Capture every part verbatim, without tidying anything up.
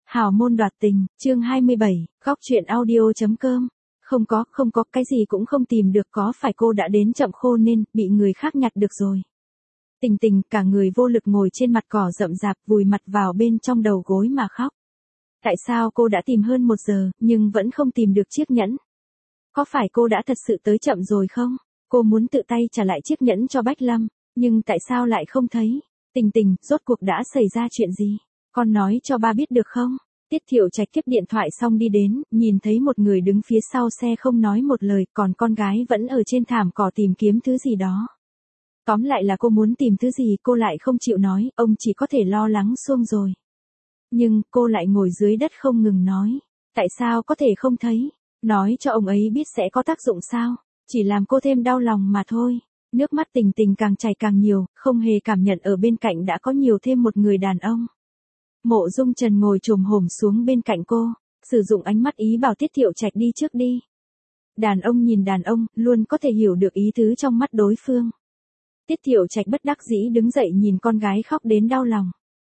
Hào môn đoạt tình, chương hai mươi bảy, góc truyện audio.com. Không có, không có, cái gì cũng không tìm được, có phải cô đã đến chậm khô nên, bị người khác nhặt được rồi. Tình tình, cả người vô lực ngồi trên mặt cỏ rậm rạp, vùi mặt vào bên trong đầu gối mà khóc. Tại sao cô đã tìm hơn một giờ, nhưng vẫn không tìm được chiếc nhẫn? Có phải cô đã thật sự tới chậm rồi không? Cô muốn tự tay trả lại chiếc nhẫn cho Bách Lâm, nhưng tại sao lại không thấy? Tình tình, rốt cuộc đã xảy ra chuyện gì? Con nói cho ba biết được không? Tiết Thiệu Trạch tiếp điện thoại xong đi đến, nhìn thấy một người đứng phía sau xe không nói một lời, còn con gái vẫn ở trên thảm cỏ tìm kiếm thứ gì đó. Tóm lại là cô muốn tìm thứ gì cô lại không chịu nói, ông chỉ có thể lo lắng xuông rồi. Nhưng cô lại ngồi dưới đất không ngừng nói. Tại sao có thể không thấy? Nói cho ông ấy biết sẽ có tác dụng sao? Chỉ làm cô thêm đau lòng mà thôi. Nước mắt Tình Tình càng chảy càng nhiều, không hề cảm nhận ở bên cạnh đã có nhiều thêm một người đàn ông. Mộ Dung Trần ngồi chồm hổm xuống bên cạnh cô, sử dụng ánh mắt ý bảo Tiết Thiệu Trạch đi trước đi. Đàn ông nhìn đàn ông, luôn có thể hiểu được ý tứ trong mắt đối phương. Tiết Thiệu Trạch bất đắc dĩ đứng dậy nhìn con gái khóc đến đau lòng.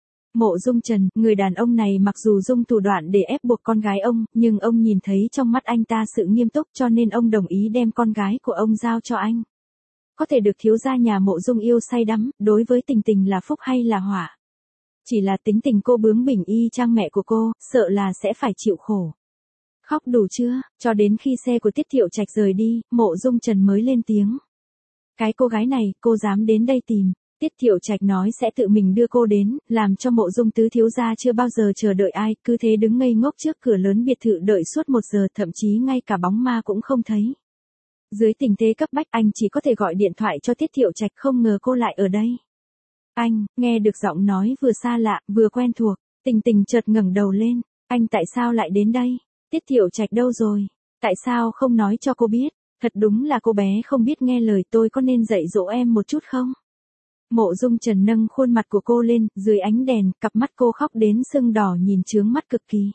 Mộ Dung Trần, người đàn ông này mặc dù dùng thủ đoạn để ép buộc con gái ông, nhưng ông nhìn thấy trong mắt anh ta sự nghiêm túc cho nên ông đồng ý đem con gái của ông giao cho anh. Có thể được thiếu gia nhà Mộ Dung yêu say đắm, đối với Tình Tình là phúc hay là họa? Chỉ là tính tình cô bướng bỉnh y chang mẹ của cô, sợ là sẽ phải chịu khổ. Khóc đủ chưa? Cho đến khi xe của Tiết Thiệu Trạch rời đi, Mộ Dung Trần mới lên tiếng. Cái cô gái này, cô dám đến đây tìm. Tiết Thiệu Trạch nói sẽ tự mình đưa cô đến, làm cho Mộ Dung tứ thiếu gia chưa bao giờ chờ đợi ai, cứ thế đứng ngây ngốc trước cửa lớn biệt thự đợi suốt một giờ, thậm chí ngay cả bóng ma cũng không thấy. Dưới tình thế cấp bách anh chỉ có thể gọi điện thoại cho Tiết Thiệu Trạch, không ngờ cô lại ở đây. Anh, nghe được giọng nói vừa xa lạ, vừa quen thuộc, Tình Tình chợt ngẩng đầu lên, anh tại sao lại đến đây? Tiết Thiệu Trạch đâu rồi? Tại sao không nói cho cô biết? Thật đúng là cô bé không biết nghe lời, tôi có nên dạy dỗ em một chút không? Mộ Dung Trần nâng khuôn mặt của cô lên, dưới ánh đèn, cặp mắt cô khóc đến sưng đỏ nhìn chướng mắt cực kỳ.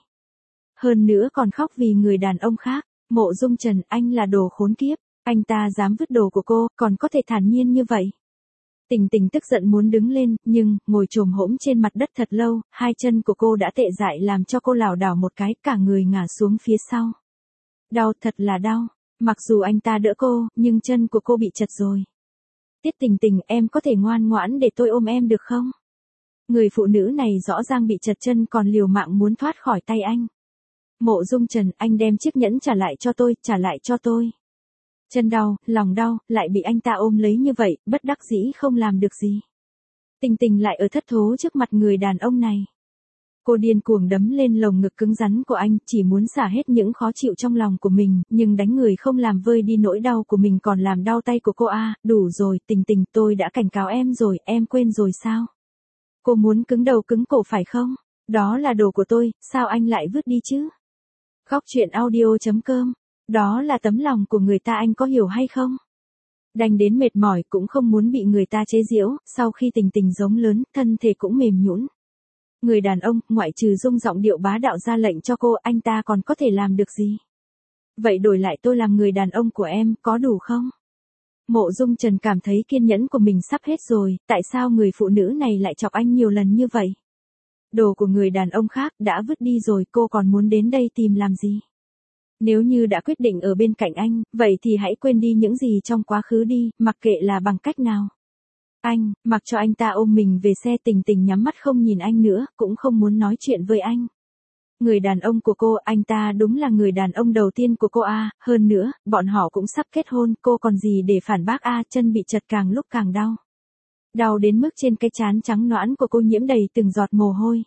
Hơn nữa còn khóc vì người đàn ông khác. Mộ Dung Trần, anh là đồ khốn kiếp, anh ta dám vứt đồ của cô, còn có thể thản nhiên như vậy. Tình Tình tức giận muốn đứng lên, nhưng, ngồi chồm hổm trên mặt đất thật lâu, hai chân của cô đã tệ dại làm cho cô lảo đảo một cái, cả người ngả xuống phía sau. Đau, thật là đau. Mặc dù anh ta đỡ cô, nhưng chân của cô bị chật rồi. Tiết Tình Tình, em có thể ngoan ngoãn để tôi ôm em được không? Người phụ nữ này rõ ràng bị chật chân còn liều mạng muốn thoát khỏi tay anh. Mộ Dung Trần, anh đem chiếc nhẫn trả lại cho tôi, trả lại cho tôi. Chân đau, lòng đau, lại bị anh ta ôm lấy như vậy, bất đắc dĩ không làm được gì. Tình Tình lại ở thất thố trước mặt người đàn ông này. Cô điên cuồng đấm lên lồng ngực cứng rắn của anh, chỉ muốn xả hết những khó chịu trong lòng của mình, nhưng đánh người không làm vơi đi nỗi đau của mình còn làm đau tay của cô a. À, đủ rồi, Tình Tình, tôi đã cảnh cáo em rồi, em quên rồi sao? Cô muốn cứng đầu cứng cổ phải không? Đó là đồ của tôi, sao anh lại vứt đi chứ? Góc truyện audio.com. Đó là tấm lòng của người ta, anh có hiểu hay không? Đành đến mệt mỏi cũng không muốn bị người ta chế giễu, sau khi Tình Tình giống lớn, thân thể cũng mềm nhũn. Người đàn ông, ngoại trừ dùng giọng điệu bá đạo ra lệnh cho cô, anh ta còn có thể làm được gì? Vậy đổi lại tôi làm người đàn ông của em, có đủ không? Mộ Dung Trần cảm thấy kiên nhẫn của mình sắp hết rồi, tại sao người phụ nữ này lại chọc anh nhiều lần như vậy? Đồ của người đàn ông khác đã vứt đi rồi, cô còn muốn đến đây tìm làm gì? Nếu như đã quyết định ở bên cạnh anh, vậy thì hãy quên đi những gì trong quá khứ đi, mặc kệ là bằng cách nào. Anh, mặc cho anh ta ôm mình về xe. Tình Tình nhắm mắt không nhìn anh nữa, cũng không muốn nói chuyện với anh. Người đàn ông của cô, anh ta đúng là người đàn ông đầu tiên của cô a. À, hơn nữa, bọn họ cũng sắp kết hôn, cô còn gì để phản bác a. À, chân bị chật càng lúc càng đau. Đau đến mức trên cái trán trắng nõn của cô nhiễm đầy từng giọt mồ hôi.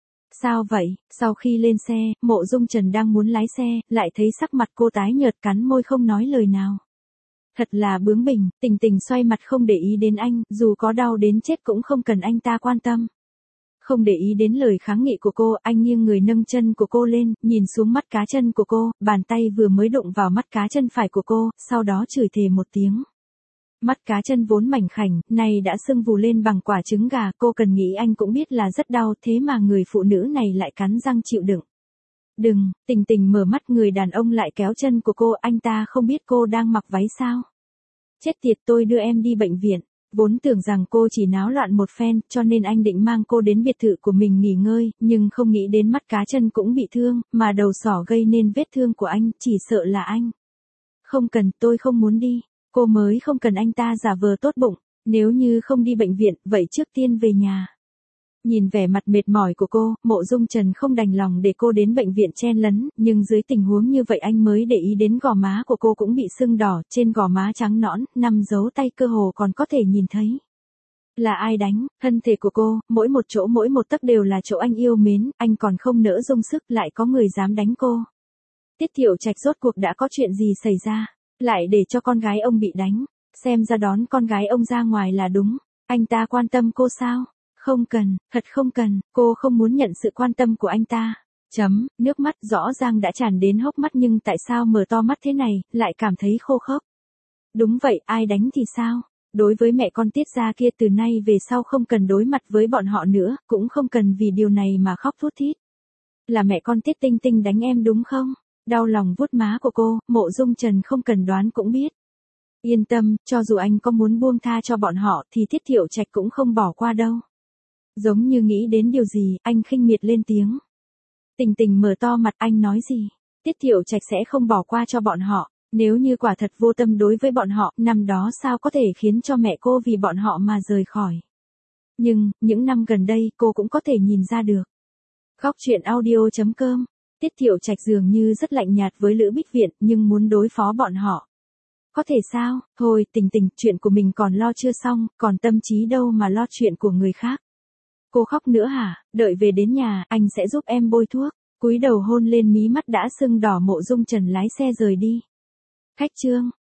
Sao vậy? Sau khi lên xe, Mộ Dung Trần đang muốn lái xe, lại thấy sắc mặt cô tái nhợt cắn môi không nói lời nào. Thật là bướng bỉnh. Tình Tình xoay mặt không để ý đến anh, dù có đau đến chết cũng không cần anh ta quan tâm. Không để ý đến lời kháng nghị của cô, anh nghiêng người nâng chân của cô lên, nhìn xuống mắt cá chân của cô, bàn tay vừa mới đụng vào mắt cá chân phải của cô, sau đó chửi thề một tiếng. Mắt cá chân vốn mảnh khảnh, này đã sưng vù lên bằng quả trứng gà, cô cần nghĩ anh cũng biết là rất đau, thế mà người phụ nữ này lại cắn răng chịu đựng. Đừng, Tình Tình mở mắt, người đàn ông lại kéo chân của cô, anh ta không biết cô đang mặc váy sao? Chết tiệt, tôi đưa em đi bệnh viện. Vốn tưởng rằng cô chỉ náo loạn một phen, cho nên anh định mang cô đến biệt thự của mình nghỉ ngơi, nhưng không nghĩ đến mắt cá chân cũng bị thương, mà đầu sỏ gây nên vết thương của anh, chỉ sợ là anh. Không cần, tôi không muốn đi. Cô mới không cần anh ta giả vờ tốt bụng, nếu như không đi bệnh viện, vậy trước tiên về nhà. Nhìn vẻ mặt mệt mỏi của cô, Mộ Dung Trần không đành lòng để cô đến bệnh viện chen lấn, nhưng dưới tình huống như vậy anh mới để ý đến gò má của cô cũng bị sưng đỏ, trên gò má trắng nõn, năm dấu tay cơ hồ còn có thể nhìn thấy. Là ai đánh? Thân thể của cô, mỗi một chỗ mỗi một tấc đều là chỗ anh yêu mến, anh còn không nỡ dung sức, lại có người dám đánh cô. Tiết Thiệu Trạch rốt cuộc đã có chuyện gì xảy ra, lại để cho con gái ông bị đánh, xem ra đón con gái ông ra ngoài là đúng. Anh ta quan tâm cô sao? Không cần, thật không cần, cô không muốn nhận sự quan tâm của anh ta. Chấm, nước mắt rõ ràng đã tràn đến hốc mắt nhưng tại sao mở to mắt thế này, lại cảm thấy khô khốc. Đúng vậy, ai đánh thì sao? Đối với mẹ con Tiết gia kia từ nay về sau không cần đối mặt với bọn họ nữa, cũng không cần vì điều này mà khóc thút thít. Là mẹ con Tiết Tinh Tinh đánh em đúng không? Đau lòng vuốt má của cô, Mộ Dung Trần không cần đoán cũng biết. Yên tâm, cho dù anh có muốn buông tha cho bọn họ thì Tiết Thiệu Trạch cũng không bỏ qua đâu. Giống như nghĩ đến điều gì, anh khinh miệt lên tiếng. Tình Tình mở to mặt, anh nói gì? Tiết Thiệu Trạch sẽ không bỏ qua cho bọn họ, nếu như quả thật vô tâm đối với bọn họ, năm đó sao có thể khiến cho mẹ cô vì bọn họ mà rời khỏi. Nhưng, những năm gần đây cô cũng có thể nhìn ra được. Khóc chuyện audio chấm com. Tiết Thiệu Trạch dường như rất lạnh nhạt với Lữ Bích Viện, nhưng muốn đối phó bọn họ. Có thể sao? Thôi, Tình Tình, chuyện của mình còn lo chưa xong, còn tâm trí đâu mà lo chuyện của người khác. Cô khóc nữa hả? Đợi về đến nhà, anh sẽ giúp em bôi thuốc. Cúi đầu hôn lên mí mắt đã sưng đỏ, Mộ Dung Trần lái xe rời đi. Khách trương.